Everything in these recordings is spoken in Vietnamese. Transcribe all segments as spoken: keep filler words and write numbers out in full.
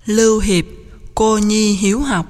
Lưu Hiệp, cô nhi hiếu học.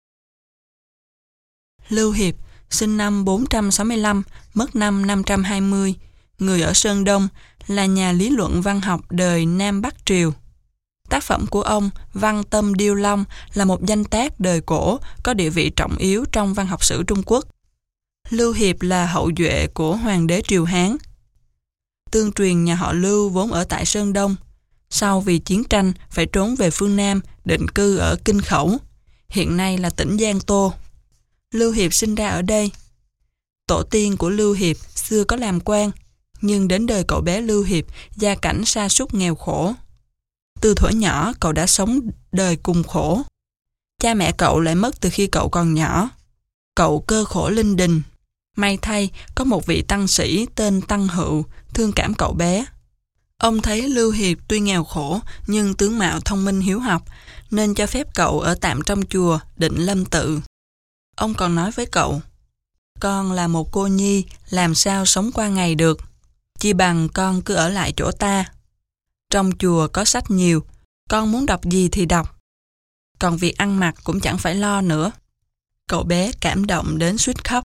Lưu Hiệp, sinh năm bốn trăm sáu mươi lăm, mất năm năm trăm hai mươi, người ở Sơn Đông, là nhà lý luận văn học đời Nam Bắc Triều. Tác phẩm của ông, Văn Tâm Điêu Long, là một danh tác đời cổ có địa vị trọng yếu trong văn học sử Trung Quốc. Lưu Hiệp là hậu duệ của Hoàng đế Triều Hán. Tương truyền nhà họ Lưu vốn ở tại Sơn Đông, sau vì chiến tranh phải trốn về phương Nam định cư ở Kinh Khẩu, hiện nay là tỉnh Giang Tô. Lưu Hiệp sinh ra ở đây. Tổ tiên của Lưu Hiệp xưa có làm quan, nhưng đến đời cậu bé Lưu Hiệp gia cảnh sa sút nghèo khổ. Từ thuở nhỏ cậu đã sống đời cùng khổ. Cha mẹ cậu lại mất từ khi cậu còn nhỏ. Cậu cơ khổ linh đình. May thay có một vị tăng sĩ tên Tăng Hựu thương cảm cậu bé. Ông thấy Lưu Hiệp tuy nghèo khổ nhưng tướng mạo thông minh hiếu học, nên cho phép cậu ở tạm trong chùa Định Lâm Tự. Ông còn nói với cậu: "Con là một cô nhi, làm sao sống qua ngày được? Chi bằng con cứ ở lại chỗ ta. Trong chùa có sách nhiều, con muốn đọc gì thì đọc. Còn việc ăn mặc cũng chẳng phải lo nữa." Cậu bé cảm động đến suýt khóc.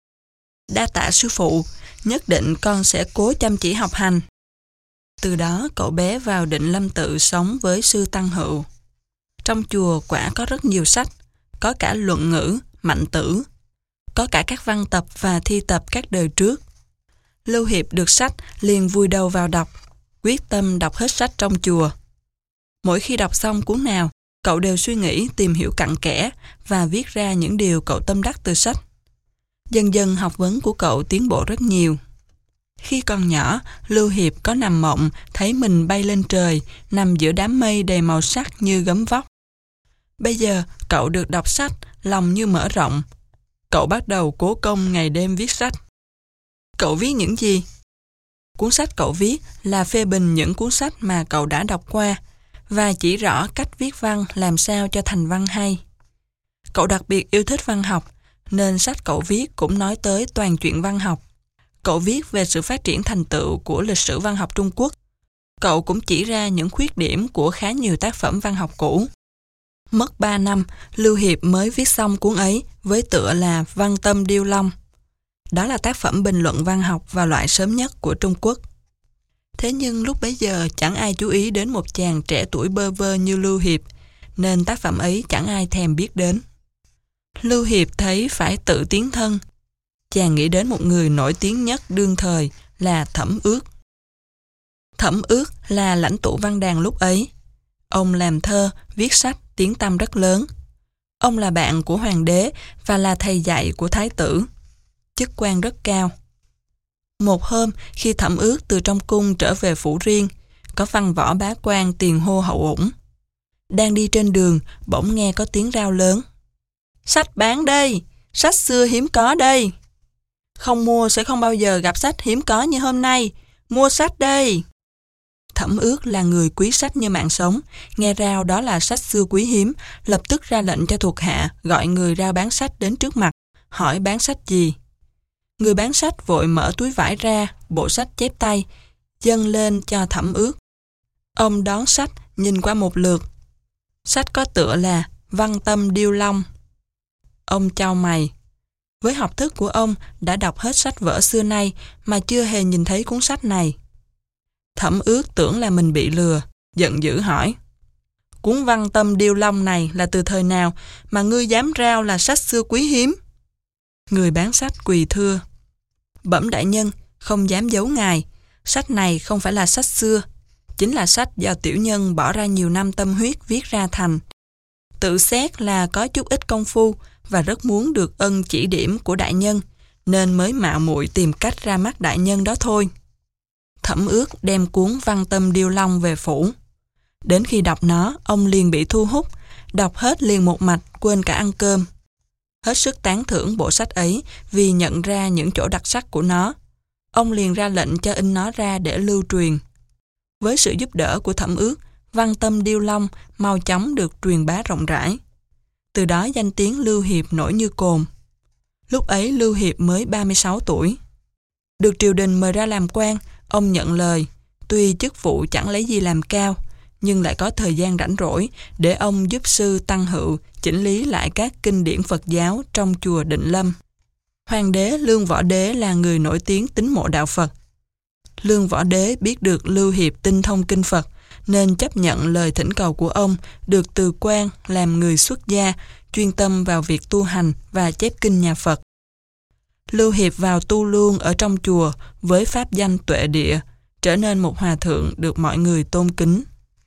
"Đa tạ sư phụ, nhất định con sẽ cố chăm chỉ học hành." Từ đó cậu bé vào Định Lâm Tự sống với sư Tăng Hựu. Trong chùa quả có rất nhiều sách, có cả luận ngữ, mạnh tử, có cả các văn tập và thi tập các đời trước. Lưu Hiệp được sách liền vùi đầu vào đọc, quyết tâm đọc hết sách trong chùa. Mỗi khi đọc xong cuốn nào, cậu đều suy nghĩ tìm hiểu cặn kẽ và viết ra những điều cậu tâm đắc từ sách. Dần dần học vấn của cậu tiến bộ rất nhiều. Khi còn nhỏ, Lưu Hiệp có nằm mộng thấy mình bay lên trời, nằm giữa đám mây đầy màu sắc như gấm vóc. Bây giờ, cậu được đọc sách, lòng như mở rộng. Cậu bắt đầu cố công ngày đêm viết sách. Cậu viết những gì? Cuốn sách cậu viết là phê bình những cuốn sách mà cậu đã đọc qua và chỉ rõ cách viết văn làm sao cho thành văn hay. Cậu đặc biệt yêu thích văn học, nên sách cậu viết cũng nói tới toàn chuyện văn học. Cậu viết về sự phát triển thành tựu của lịch sử văn học Trung Quốc. Cậu cũng chỉ ra những khuyết điểm của khá nhiều tác phẩm văn học cũ. Mất ba năm, Lưu Hiệp mới viết xong cuốn ấy với tựa là Văn Tâm Điêu Long. Đó là tác phẩm bình luận văn học và loại sớm nhất của Trung Quốc. Thế nhưng lúc bấy giờ chẳng ai chú ý đến một chàng trẻ tuổi bơ vơ như Lưu Hiệp, nên tác phẩm ấy chẳng ai thèm biết đến. Lưu Hiệp thấy phải tự tiến thân. Chàng nghĩ đến một người nổi tiếng nhất đương thời là Thẩm Ước. Thẩm Ước là lãnh tụ văn đàn lúc ấy. Ông làm thơ, viết sách, tiếng tăm rất lớn. Ông là bạn của hoàng đế và là thầy dạy của thái tử. Chức quan rất cao. Một hôm, khi Thẩm Ước từ trong cung trở về phủ riêng, có văn võ bá quan tiền hô hậu ủng. Đang đi trên đường, bỗng nghe có tiếng rao lớn: "Sách bán đây! Sách xưa hiếm có đây! Không mua sẽ không bao giờ gặp sách hiếm có như hôm nay. Mua sách đây!" Thẩm Ước là người quý sách như mạng sống, nghe rao đó là sách xưa quý hiếm, lập tức ra lệnh cho thuộc hạ gọi người rao bán sách đến trước mặt, hỏi bán sách gì. Người bán sách vội mở túi vải ra, bộ sách chép tay, dâng lên cho Thẩm Ước. Ông đón sách, nhìn qua một lượt. Sách có tựa là Văn Tâm Điêu Long. Ông chau mày. Với học thức của ông đã đọc hết sách vở xưa nay mà chưa hề nhìn thấy cuốn sách này. Thẩm Ước tưởng là mình bị lừa, giận dữ hỏi: "Cuốn Văn Tâm Điêu Long này là từ thời nào mà ngươi dám rao là sách xưa quý hiếm?" Người bán sách quỳ thưa: "Bẩm đại nhân, không dám giấu ngài, sách này không phải là sách xưa, chính là sách do tiểu nhân bỏ ra nhiều năm tâm huyết viết ra thành. Tự xét là có chút ít công phu và rất muốn được ân chỉ điểm của đại nhân, nên mới mạo muội tìm cách ra mắt đại nhân đó thôi." Thẩm Ước đem cuốn Văn Tâm Điêu Long về phủ. Đến khi đọc nó, ông liền bị thu hút, đọc hết liền một mạch, quên cả ăn cơm. Hết sức tán thưởng bộ sách ấy vì nhận ra những chỗ đặc sắc của nó. Ông liền ra lệnh cho in nó ra để lưu truyền. Với sự giúp đỡ của Thẩm Ước, Văn Tâm Điêu Long mau chóng được truyền bá rộng rãi. Từ đó danh tiếng Lưu Hiệp nổi như cồn. Lúc ấy Lưu Hiệp mới ba mươi sáu tuổi. Được triều đình mời ra làm quan, ông nhận lời, tuy chức vụ chẳng lấy gì làm cao, nhưng lại có thời gian rảnh rỗi để ông giúp sư Tăng Hữu chỉnh lý lại các kinh điển Phật giáo trong chùa Định Lâm. Hoàng đế Lương Võ Đế là người nổi tiếng tín mộ đạo Phật. Lương Võ Đế biết được Lưu Hiệp tinh thông kinh Phật, nên chấp nhận lời thỉnh cầu của ông được từ quan làm người xuất gia, chuyên tâm vào việc tu hành và chép kinh nhà Phật. Lưu Hiệp vào tu luôn ở trong chùa với pháp danh Tuệ Địa, trở nên một hòa thượng được mọi người tôn kính.